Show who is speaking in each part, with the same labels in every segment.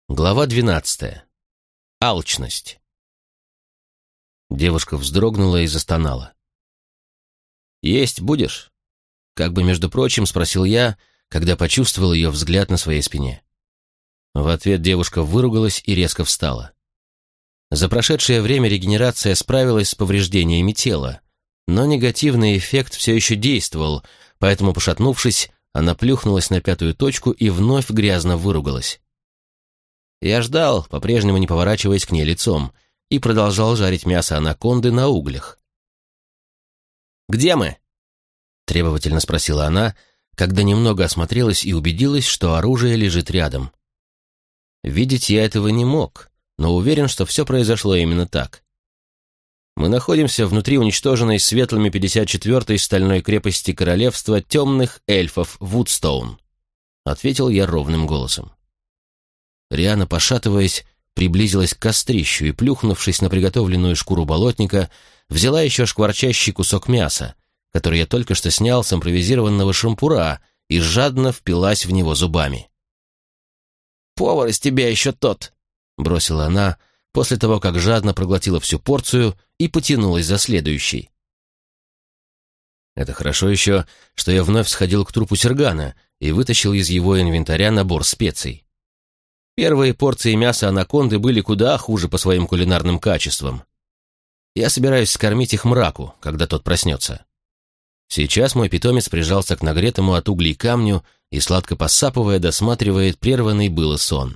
Speaker 1: Глава 12. Алчность. Девушка вздрогнула и застонала. «Есть будешь?» Как бы, между прочим, спросил я, когда почувствовал ее взгляд на своей спине. В ответ девушка выругалась и резко встала. За прошедшее время регенерация справилась с повреждениями тела, но негативный эффект все еще действовал, поэтому, пошатнувшись, она плюхнулась на пятую точку и вновь грязно выругалась. Я ждал, по-прежнему не поворачиваясь к ней лицом, и продолжал жарить мясо анаконды на углях. «Где мы?» — требовательно спросила она, когда немного осмотрелась и убедилась, что оружие лежит рядом. Видеть я этого не мог, но уверен, что все произошло именно так. «Мы находимся внутри уничтоженной светлыми 54-й стальной крепости королевства темных эльфов Вудстоун», — ответил я ровным голосом. Риана, пошатываясь, приблизилась к кострищу и, плюхнувшись на приготовленную шкуру болотника, взяла еще шкварчащий кусок мяса, который я только что снял с импровизированного шампура, и жадно впилась в него зубами. «Повар из тебя еще тот!» — бросила она, после того, как жадно проглотила всю порцию и потянулась за следующей. Это хорошо еще, что я вновь сходил к трупу Сергана и вытащил из его инвентаря набор специй. Первые порции мяса анаконды были куда хуже по своим кулинарным качествам. Я собираюсь скормить их мраку, когда тот проснется. Сейчас мой питомец прижался к нагретому от углей камню и, сладко посапывая, досматривает прерванный было сон.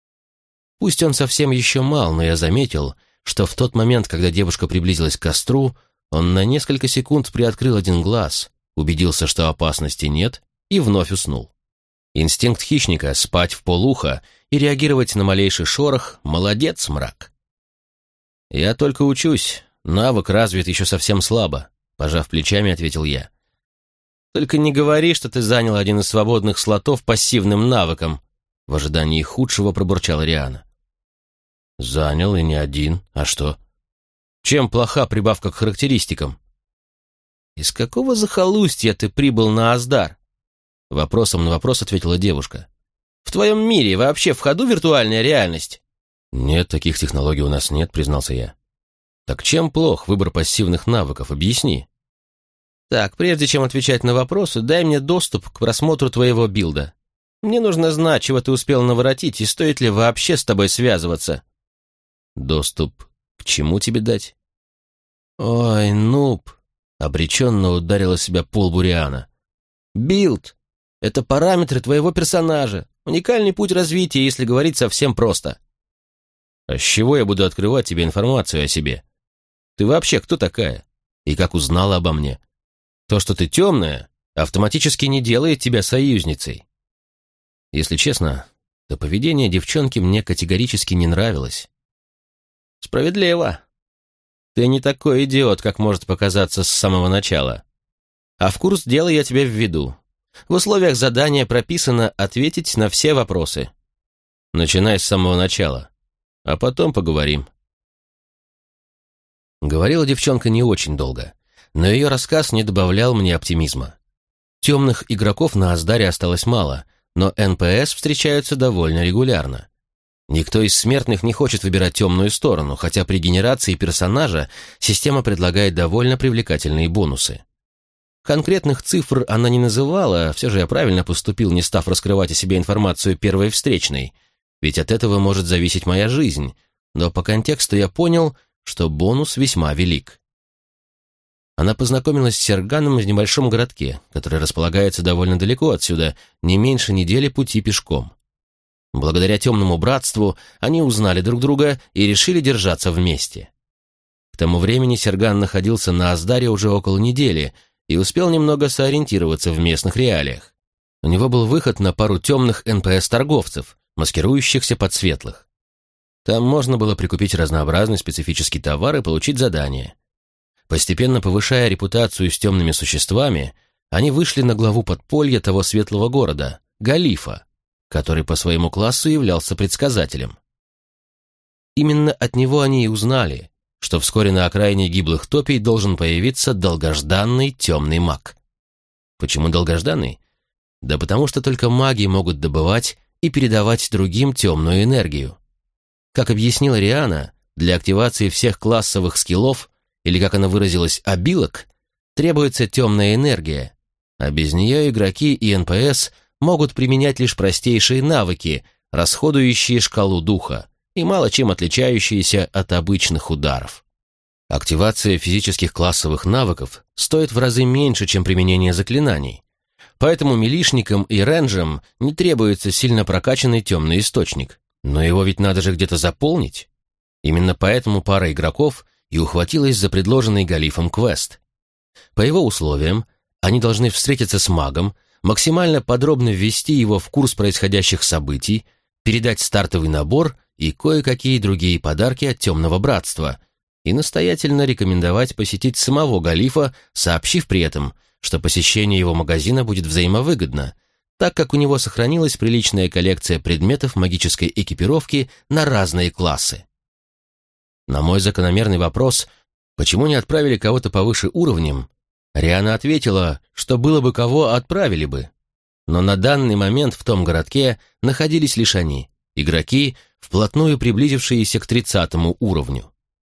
Speaker 1: Пусть он совсем еще мал, но я заметил, что в тот момент, когда девушка приблизилась к костру, он на несколько секунд приоткрыл один глаз, убедился, что опасности нет, и вновь уснул. Инстинкт хищника — спать вполуха и реагировать на малейший шорох — молодец, мрак. «Я только учусь, навык развит еще совсем слабо», — пожав плечами, ответил я. «Только не говори, что ты занял один из свободных слотов пассивным навыком», — в ожидании худшего пробурчала Риана. «Занял, и не один. А что? Чем плоха прибавка к характеристикам?» «Из какого захолустья ты прибыл на Аздар?» Вопросом на вопрос ответила девушка. «В твоем мире вообще в ходу виртуальная реальность?» «Нет, таких технологий у нас нет», — признался я. «Так чем плох выбор пассивных навыков? Объясни». «Так, прежде чем отвечать на вопросы, дай мне доступ к просмотру твоего билда. Мне нужно знать, чего ты успел наворотить, и стоит ли вообще с тобой связываться». «Доступ к чему тебе дать?» «Ой, нуб», — обреченно ударила себя по лбу Риана. «Билд. Это параметры твоего персонажа. Уникальный путь развития, если говорить совсем просто». «А с чего я буду открывать тебе информацию о себе? Ты вообще кто такая? И как узнала обо мне? То, что ты темная, автоматически не делает тебя союзницей». Если честно, то поведение девчонки мне категорически не нравилось. «Справедливо. Ты не такой идиот, как может показаться с самого начала. А в курс дела я тебя введу. В условиях задания прописано ответить на все вопросы. Начинай с самого начала, а потом поговорим». Говорила девчонка не очень долго, но ее рассказ не добавлял мне оптимизма. Темных игроков на Аздаре осталось мало, но НПС встречаются довольно регулярно. Никто из смертных не хочет выбирать темную сторону, хотя при генерации персонажа система предлагает довольно привлекательные бонусы. Конкретных цифр она не называла, все же я правильно поступил, не став раскрывать о себе информацию первой встречной, ведь от этого может зависеть моя жизнь, но по контексту я понял, что бонус весьма велик. Она познакомилась с Серганом в небольшом городке, который располагается довольно далеко отсюда, не меньше недели пути пешком. Благодаря темному братству они узнали друг друга и решили держаться вместе. К тому времени Серган находился на Аздаре уже около недели и успел немного сориентироваться в местных реалиях. У него был выход на пару темных НПС-торговцев, маскирующихся под светлых. Там можно было прикупить разнообразный специфический товар и получить задание. Постепенно повышая репутацию с темными существами, они вышли на главу подполья того светлого города, Галифа, который по своему классу являлся предсказателем. Именно от него они и узнали, что вскоре на окраине гиблых топий должен появиться долгожданный темный маг. Почему долгожданный? Да потому что только маги могут добывать и передавать другим темную энергию. Как объяснила Риана, для активации всех классовых скиллов, или, как она выразилась, обилок, требуется темная энергия, а без нее игроки и НПС могут применять лишь простейшие навыки, расходующие шкалу духа и мало чем отличающиеся от обычных ударов. Активация физических классовых навыков стоит в разы меньше, чем применение заклинаний, поэтому милишникам и рейнджам не требуется сильно прокачанный темный источник, но его ведь надо же где-то заполнить. Именно поэтому пара игроков и ухватилась за предложенный Галифом квест. По его условиям, они должны встретиться с магом, максимально подробно ввести его в курс происходящих событий, передать стартовый набор и кое-какие другие подарки от Темного Братства и настоятельно рекомендовать посетить самого Галифа, сообщив при этом, что посещение его магазина будет взаимовыгодно, так как у него сохранилась приличная коллекция предметов магической экипировки на разные классы. На мой закономерный вопрос, почему не отправили кого-то повыше уровнем, Риана ответила, что было бы кого отправили бы. Но на данный момент в том городке находились лишь они, игроки, вплотную приблизившиеся к 30-му уровню.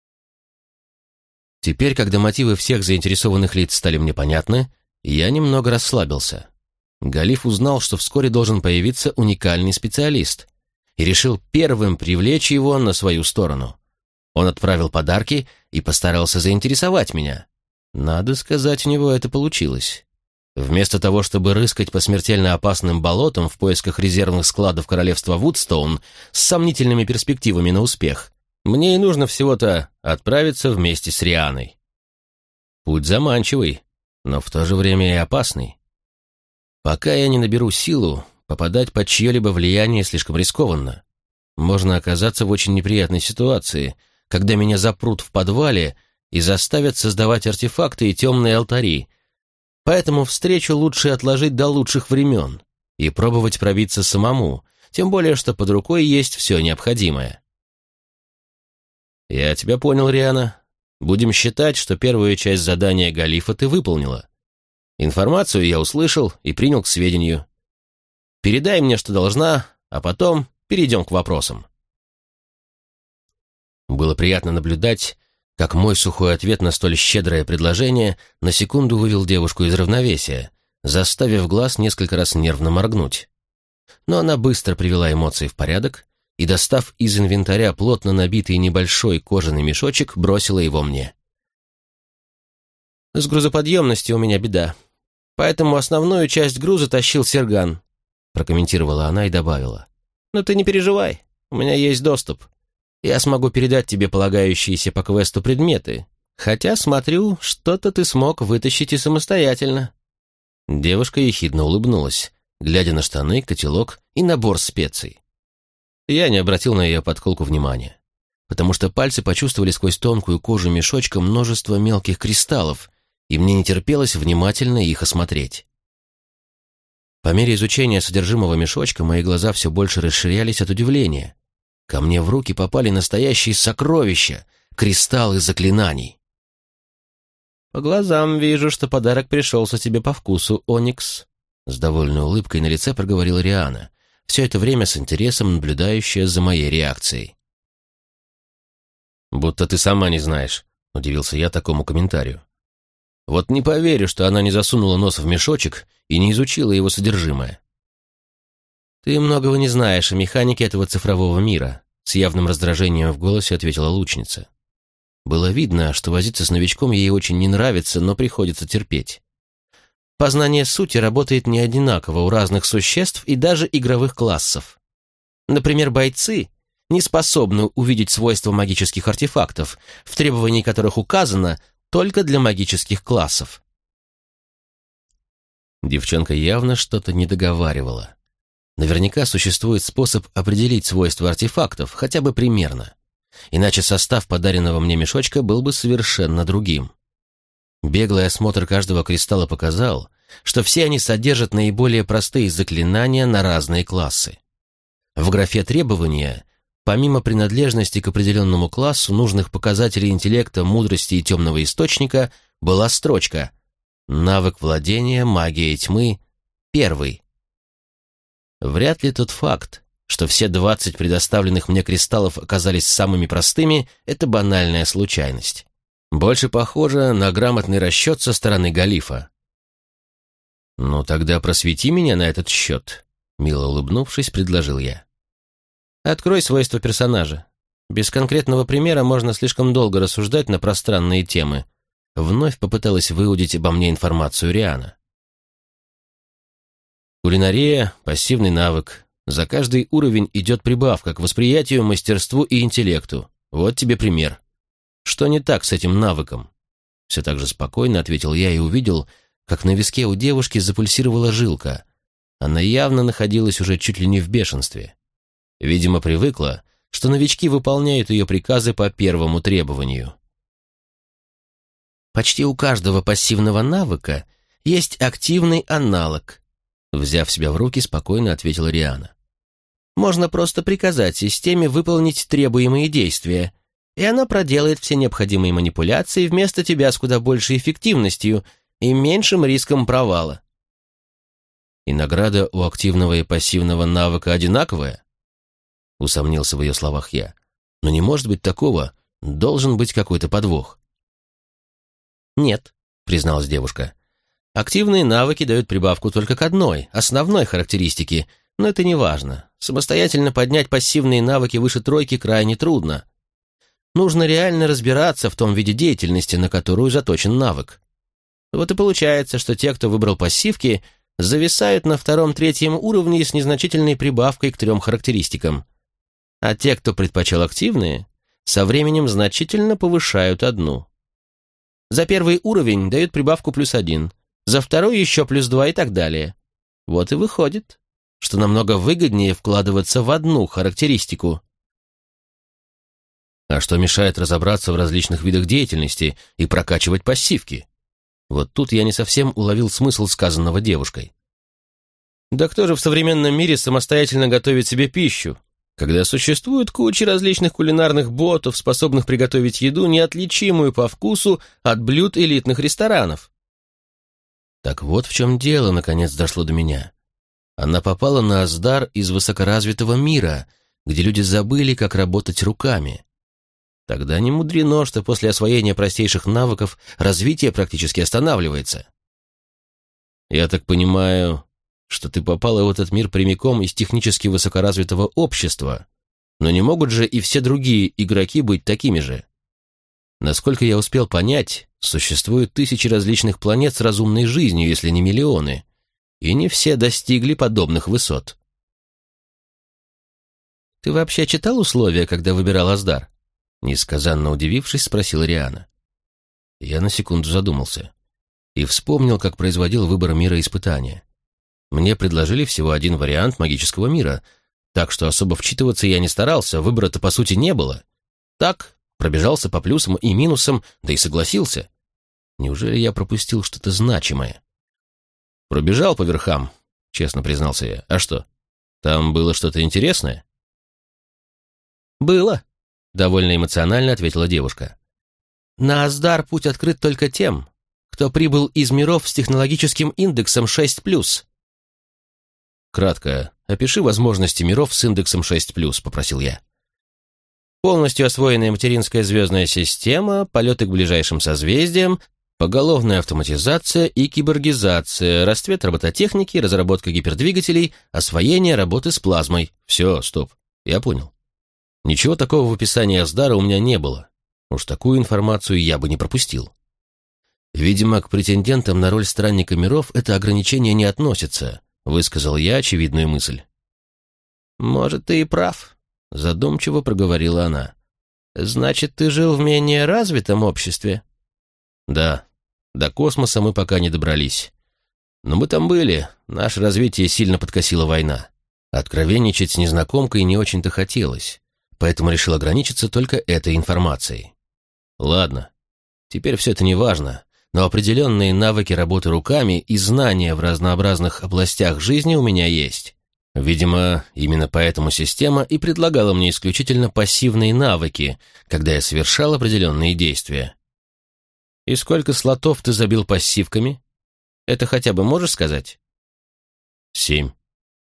Speaker 1: Теперь, когда мотивы всех заинтересованных лиц стали мне понятны, я немного расслабился. Галиф узнал, что вскоре должен появиться уникальный специалист, и решил первым привлечь его на свою сторону. Он отправил подарки и постарался заинтересовать меня. Надо сказать, у него это получилось. Вместо того, чтобы рыскать по смертельно опасным болотам в поисках резервных складов королевства Вудстоун с сомнительными перспективами на успех, мне и нужно всего-то отправиться вместе с Рианой. Путь заманчивый, но в то же время и опасный. Пока я не наберу силу, попадать под чье-либо влияние слишком рискованно. Можно оказаться в очень неприятной ситуации, когда меня запрут в подвале и заставят создавать артефакты и темные алтари. Поэтому встречу лучше отложить до лучших времен и пробовать пробиться самому, тем более, что под рукой есть все необходимое. «Я тебя понял, Риана. Будем считать, что первую часть задания Галифа ты выполнила. Информацию я услышал и принял к сведению. Передай мне, что должна, а потом перейдем к вопросам». Было приятно наблюдать, как мой сухой ответ на столь щедрое предложение на секунду вывел девушку из равновесия, заставив глаз несколько раз нервно моргнуть. Но она быстро привела эмоции в порядок и, достав из инвентаря плотно набитый небольшой кожаный мешочек, бросила его мне. «С грузоподъемностью у меня беда, поэтому основную часть груза тащил Серган», прокомментировала она и добавила. «Но ты не переживай, у меня есть доступ. Я смогу передать тебе полагающиеся по квесту предметы, хотя, смотрю, что-то ты смог вытащить и самостоятельно». Девушка ехидно улыбнулась, глядя на штаны, котелок и набор специй. Я не обратил на ее подколку внимания, потому что пальцы почувствовали сквозь тонкую кожу мешочка множество мелких кристаллов, и мне не терпелось внимательно их осмотреть. По мере изучения содержимого мешочка мои глаза все больше расширялись от удивления. Ко мне в руки попали настоящие сокровища, кристаллы заклинаний. «По глазам вижу, что подарок пришелся тебе по вкусу, Оникс», с довольной улыбкой на лице проговорила Риана, все это время с интересом наблюдающая за моей реакцией. «Будто ты сама не знаешь», — удивился я такому комментарию. «Вот не поверю, что она не засунула нос в мешочек и не изучила его содержимое». «Ты многого не знаешь о механике этого цифрового мира», с явным раздражением в голосе ответила лучница. Было видно, что возиться с новичком ей очень не нравится, но приходится терпеть. Познание сути работает не одинаково у разных существ и даже игровых классов. Например, бойцы не способны увидеть свойства магических артефактов, в требовании которых указано только для магических классов. Девчонка явно что-то не договаривала. Наверняка существует способ определить свойства артефактов, хотя бы примерно. Иначе состав подаренного мне мешочка был бы совершенно другим. Беглый осмотр каждого кристалла показал, что все они содержат наиболее простые заклинания на разные классы. В графе требования, помимо принадлежности к определенному классу нужных показателей интеллекта, мудрости и темного источника, была строчка «Навык владения магией тьмы 1». Вряд ли тот факт, что все 20 предоставленных мне кристаллов оказались самыми простыми, это банальная случайность. Больше похоже на грамотный расчет со стороны Галифа. «Ну тогда просвети меня на этот счет», — мило улыбнувшись, предложил я. «Открой свойства персонажа. Без конкретного примера можно слишком долго рассуждать на пространные темы». Вновь попыталась выудить обо мне информацию Риана. Кулинария — пассивный навык. За каждый уровень идет прибавка к восприятию, мастерству и интеллекту. Вот тебе пример. Что не так с этим навыком? Все так же спокойно ответил я и увидел, как на виске у девушки запульсировала жилка. Она явно находилась уже чуть ли не в бешенстве. Видимо, привыкла, что новички выполняют ее приказы по первому требованию. Почти у каждого пассивного навыка есть активный аналог. Взяв себя в руки, спокойно ответила Риана. Можно просто приказать системе выполнить требуемые действия, и она проделает все необходимые манипуляции вместо тебя с куда большей эффективностью и меньшим риском провала. И награда у активного и пассивного навыка одинаковая? Усомнился в ее словах я. Но не может быть такого, должен быть какой-то подвох. «Нет», — призналась девушка. «Активные навыки дают прибавку только к одной, основной характеристике, но это не важно. Самостоятельно поднять пассивные навыки выше тройки крайне трудно. Нужно реально разбираться в том виде деятельности, на которую заточен навык. Вот и получается, что те, кто выбрал пассивки, зависают на втором-третьем уровне с незначительной прибавкой к 3 характеристикам. А те, кто предпочел активные, со временем значительно повышают одну. За первый уровень дают прибавку +1, за второй еще +2 и так далее. Вот и выходит, что намного выгоднее вкладываться в одну характеристику. А что мешает разобраться в различных видах деятельности и прокачивать пассивки? Вот тут я не совсем уловил смысл сказанного девушкой. Да кто же в современном мире самостоятельно готовит себе пищу, когда существует куча различных кулинарных ботов, способных приготовить еду, неотличимую по вкусу от блюд элитных ресторанов? Так вот в чем дело, наконец дошло до меня. Она попала на Аздар из высокоразвитого мира, где люди забыли, как работать руками. Тогда не мудрено, что после освоения простейших навыков развитие практически останавливается. Я так понимаю, что ты попала в этот мир прямиком из технически высокоразвитого общества, но не могут же и все другие игроки быть такими же. Насколько я успел понять, существуют тысячи различных планет с разумной жизнью, если не миллионы, и не все достигли подобных высот. «Ты вообще читал условия, когда выбирал Аздар?» Несказанно удивившись, спросила Риана. Я на секунду задумался и вспомнил, как производил выбор мира испытания. Мне предложили всего один вариант магического мира, так что особо вчитываться я не старался, выбора-то по сути не было. Так, пробежался по плюсам и минусам, да и согласился. Неужели я пропустил что-то значимое? Пробежал по верхам, честно признался я. А что, там было что-то интересное? Было, довольно эмоционально ответила девушка. На Аздар путь открыт только тем, кто прибыл из миров с технологическим индексом 6+. Кратко, опиши возможности миров с индексом 6+, попросил я. Полностью освоенная материнская звездная система, полеты к ближайшим созвездиям, поголовная автоматизация и киборгизация, расцвет робототехники, разработка гипердвигателей, освоение работы с плазмой. Все, стоп, я понял. Ничего такого в описании Аздара у меня не было. Уж такую информацию я бы не пропустил. Видимо, к претендентам на роль странника миров это ограничение не относится, высказал я очевидную мысль. «Может, ты и прав», — задумчиво проговорила она. «Значит, ты жил в менее развитом обществе?» «Да, до космоса мы пока не добрались. Но мы там были, наше развитие сильно подкосила война. Откровенничать с незнакомкой не очень-то хотелось, поэтому решил ограничиться только этой информацией. Ладно, теперь все это не важно, но определенные навыки работы руками и знания в разнообразных областях жизни у меня есть. Видимо, именно поэтому система и предлагала мне исключительно пассивные навыки, когда я совершал определенные действия. И сколько слотов ты забил пассивками? Это хотя бы можешь сказать? 7.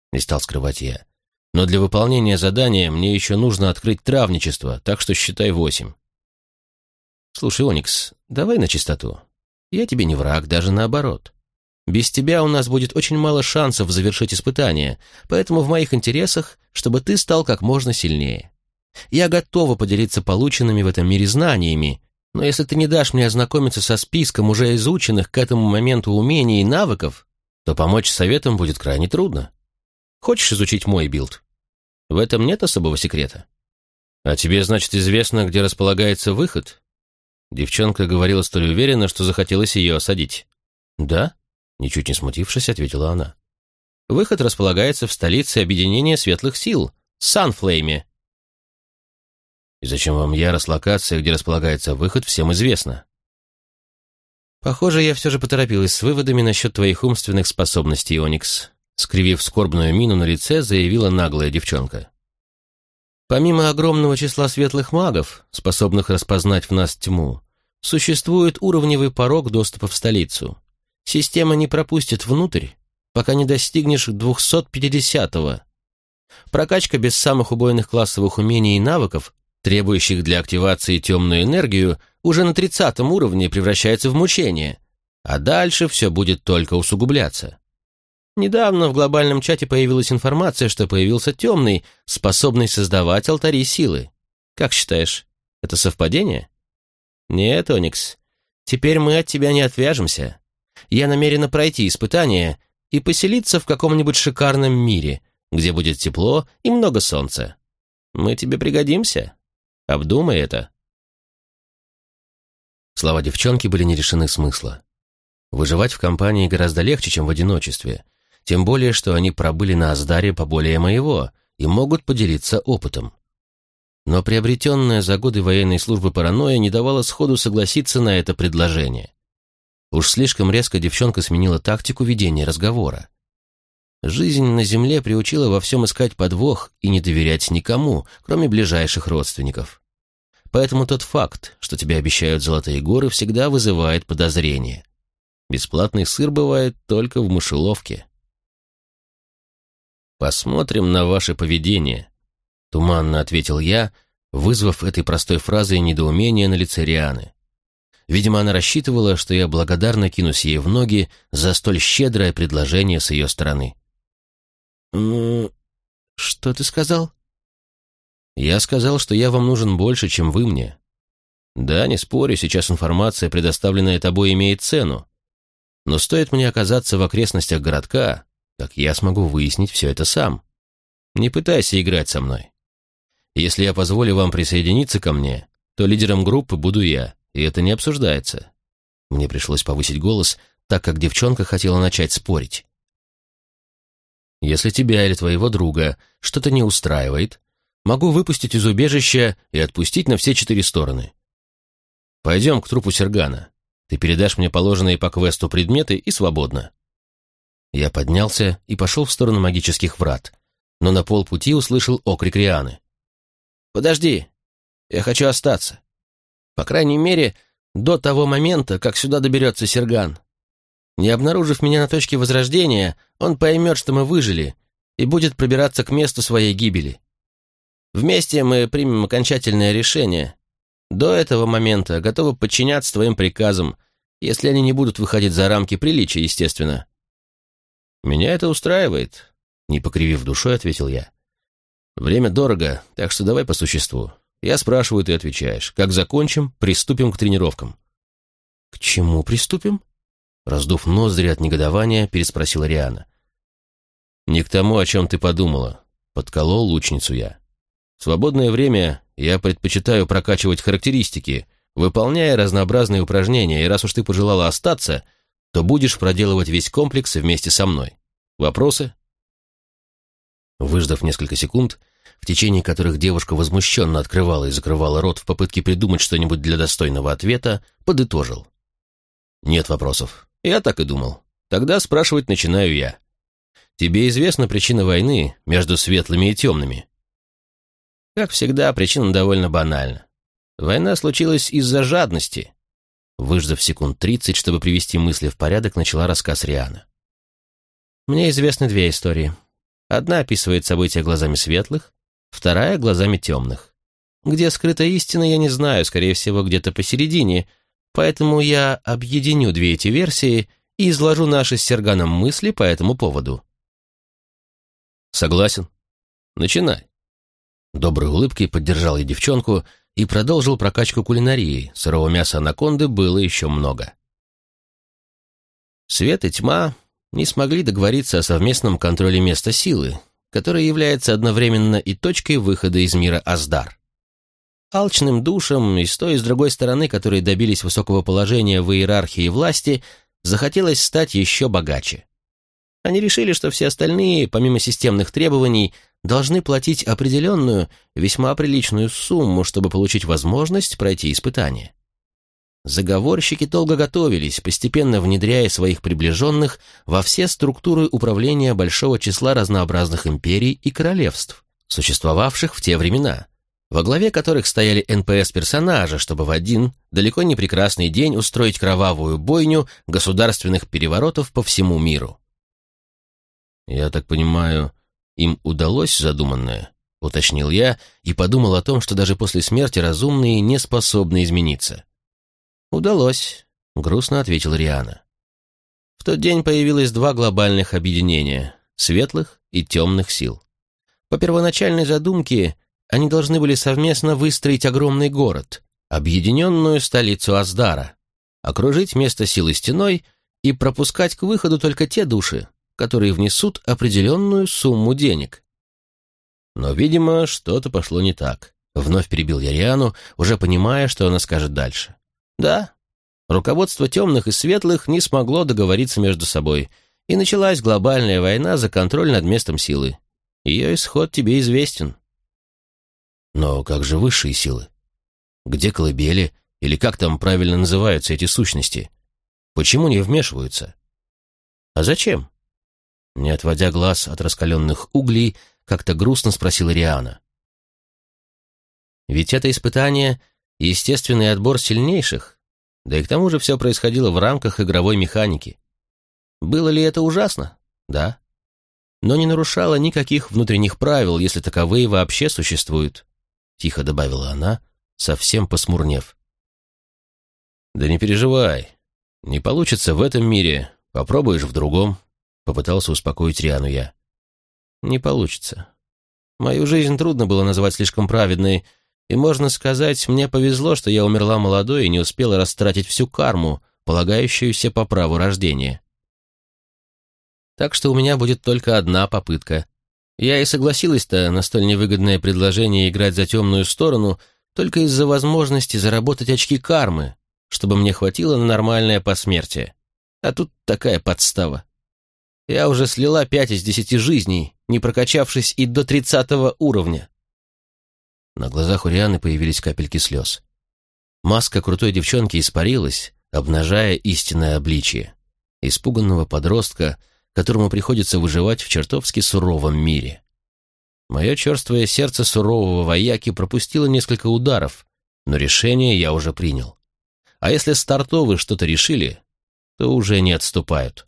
Speaker 1: не стал скрывать я. «Но для выполнения задания мне еще нужно открыть травничество, так что считай 8». «Слушай, Оникс, давай на чистоту. Я тебе не враг, даже наоборот. Без тебя у нас будет очень мало шансов завершить испытание, поэтому в моих интересах, чтобы ты стал как можно сильнее. Я готова поделиться полученными в этом мире знаниями, но если ты не дашь мне ознакомиться со списком уже изученных к этому моменту умений и навыков, то помочь советам будет крайне трудно. Хочешь изучить мой билд? В этом нет особого секрета. А тебе, значит, известно, где располагается выход?» Девчонка говорила столь уверенно, что захотелось ее осадить. «Да?» — ничуть не смутившись, ответила она. «Выход располагается в столице Объединения Светлых Сил, Санфлейме». «И зачем вам Ярос? Локация, где располагается выход, всем известна?» «Похоже, я все же поторопилась с выводами насчет твоих умственных способностей, Оникс», скривив скорбную мину на лице, заявила наглая девчонка. «Помимо огромного числа светлых магов, способных распознать в нас тьму, существует уровневый порог доступа в столицу. Система не пропустит внутрь, пока не достигнешь 250-го. Прокачка без самых убойных классовых умений и навыков, требующих для активации темную энергию, уже на 30-м уровне превращается в мучение, а дальше все будет только усугубляться. Недавно в глобальном чате появилась информация, что появился темный, способный создавать алтари силы. Как считаешь, это совпадение? Нет, Оникс, теперь мы от тебя не отвяжемся. Я намерена пройти испытание и поселиться в каком-нибудь шикарном мире, где будет тепло и много солнца. Мы тебе пригодимся. Обдумай это». Слова девчонки были не лишены смысла. Выживать в компании гораздо легче, чем в одиночестве, тем более, что они пробыли на Аздаре поболее моего и могут поделиться опытом. Но приобретенная за годы военной службы паранойя не давала сходу согласиться на это предложение. Уж слишком резко девчонка сменила тактику ведения разговора. Жизнь на земле приучила во всем искать подвох и не доверять никому, кроме ближайших родственников. Поэтому тот факт, что тебе обещают золотые горы, всегда вызывает подозрение. Бесплатный сыр бывает только в мышеловке. «Посмотрим на ваше поведение», — туманно ответил я, вызвав этой простой фразой недоумение на лице Рианы. Видимо, она рассчитывала, что я благодарно кинусь ей в ноги за столь щедрое предложение с ее стороны. «Что ты сказал?» «Я сказал, что я вам нужен больше, чем вы мне. Да, не спорю, сейчас информация, предоставленная тобой, имеет цену. Но стоит мне оказаться в окрестностях городка, как я смогу выяснить все это сам. Не пытайся играть со мной. Если я позволю вам присоединиться ко мне, то лидером группы буду я, и это не обсуждается». Мне пришлось повысить голос, так как девчонка хотела начать спорить. «Если тебя или твоего друга что-то не устраивает, могу выпустить из убежища и отпустить на все 4 стороны. Пойдем к трупу Сергана. Ты передашь мне положенные по квесту предметы и свободно». Я поднялся и пошел в сторону магических врат, но на полпути услышал окрик Рианы. «Подожди, я хочу остаться. По крайней мере, до того момента, как сюда доберется Серган. Не обнаружив меня на точке возрождения, он поймет, что мы выжили, и будет пробираться к месту своей гибели. Вместе мы примем окончательное решение. До этого момента готовы подчиняться твоим приказам, если они не будут выходить за рамки приличия, естественно». «Меня это устраивает», — не покривив душой, ответил я. «Время дорого, так что давай по существу. Я спрашиваю, ты отвечаешь. Как закончим, приступим к тренировкам». «К чему приступим?» Раздув ноздри от негодования, переспросила Риана. «Не к тому, о чем ты подумала», — подколол лучницу я. «В свободное время я предпочитаю прокачивать характеристики, выполняя разнообразные упражнения, и раз уж ты пожелала остаться, то будешь проделывать весь комплекс вместе со мной. Вопросы?» Выждав несколько секунд, в течение которых девушка возмущенно открывала и закрывала рот в попытке придумать что-нибудь для достойного ответа, подытожил. «Нет вопросов. Я так и думал. Тогда спрашивать начинаю я. Тебе известна причина войны между светлыми и темными?» Как всегда, причина довольно банальна. Война случилась из-за жадности. Выждав секунд 30, чтобы привести мысли в порядок, начала рассказ Риана. «Мне известны 2 истории. Одна описывает события глазами светлых, вторая — глазами темных. Где скрыта истина, я не знаю, скорее всего, где-то посередине, поэтому я объединю две эти версии и изложу наши с Серганом мысли по этому поводу. Согласен. Начинай. Доброй улыбкой поддержал я девчонку и продолжил прокачку кулинарии. Сырого мяса анаконды было еще много. Свет и тьма не смогли договориться о совместном контроле места силы, которое является одновременно и точкой выхода из мира Аздар. Алчным душам и с той и с другой стороны, которые добились высокого положения в иерархии власти, захотелось стать еще богаче. Они решили, что все остальные, помимо системных требований, должны платить определенную, весьма приличную сумму, чтобы получить возможность пройти испытание. Заговорщики долго готовились, постепенно внедряя своих приближенных во все структуры управления большого числа разнообразных империй и королевств, существовавших в те времена, во главе которых стояли НПС-персонажи, чтобы в один, далеко не прекрасный день устроить кровавую бойню государственных переворотов по всему миру. «Я так понимаю, им удалось задуманное?» — уточнил я и подумал о том, что даже после смерти разумные не способны измениться. «Удалось», — грустно ответила Риана. В тот день появилось два глобальных объединения — светлых и темных сил. По первоначальной задумке они должны были совместно выстроить огромный город, объединенную столицу Аздара, окружить место силы стеной и пропускать к выходу только те души, которые внесут определенную сумму денег. Но, видимо, что-то пошло не так. Вновь перебил я Риану, уже понимая, что она скажет дальше. Да, руководство темных и светлых не смогло договориться между собой, и началась глобальная война за контроль над местом силы. Ее исход тебе известен. Но как же высшие силы? Где колыбели, или как там правильно называются эти сущности? Почему не вмешиваются? А зачем? Не отводя глаз от раскаленных углей, как-то грустно спросила Риана. Ведь это испытание — естественный отбор сильнейших, да и к тому же все происходило в рамках игровой механики. Было ли это ужасно? Да. Но не нарушало никаких внутренних правил, если таковые вообще существуют, тихо добавила она, совсем посмурнев. Да не переживай, не получится в этом мире, попробуешь в другом. Попытался успокоить Риану я. Не получится. Мою жизнь трудно было назвать слишком праведной, и, можно сказать, мне повезло, что я умерла молодой и не успела растратить всю карму, полагающуюся по праву рождения. Так что у меня будет только одна попытка. Я и согласилась-то на столь невыгодное предложение играть за темную сторону только из-за возможности заработать очки кармы, чтобы мне хватило на нормальное посмертие. А тут такая подстава. Я уже слила 5 из 10 жизней, не прокачавшись и до 30 уровня. На глазах у Рианы появились капельки слез. Маска крутой девчонки испарилась, обнажая истинное обличие. Испуганного подростка, которому приходится выживать в чертовски суровом мире. Мое черствое сердце сурового вояки пропустило несколько ударов, но решение я уже принял. А если стартовы что-то решили, то уже не отступают.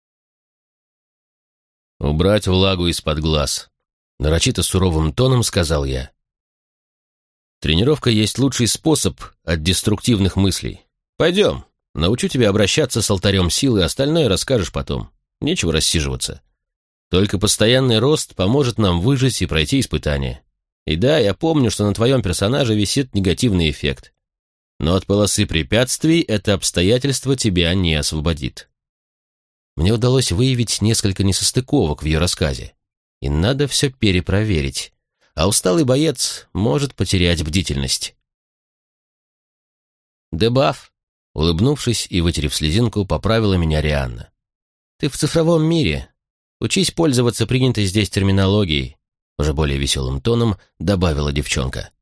Speaker 1: «Убрать влагу из-под глаз», — нарочито суровым тоном сказал я. «Тренировка есть лучший способ от деструктивных мыслей. Пойдем, научу тебя обращаться с алтарем силы, остальное расскажешь потом. Нечего рассиживаться. Только постоянный рост поможет нам выжить и пройти испытание. И да, я помню, что на твоем персонаже висит негативный эффект. Но от полосы препятствий это обстоятельство тебя не освободит». Мне удалось выявить несколько несостыковок в ее рассказе, и надо все перепроверить, а усталый боец может потерять бдительность. «Дебаф», — улыбнувшись и вытерев слезинку, поправила меня Рианна. «Ты в цифровом мире. Учись пользоваться принятой здесь терминологией», — уже более веселым тоном добавила девчонка.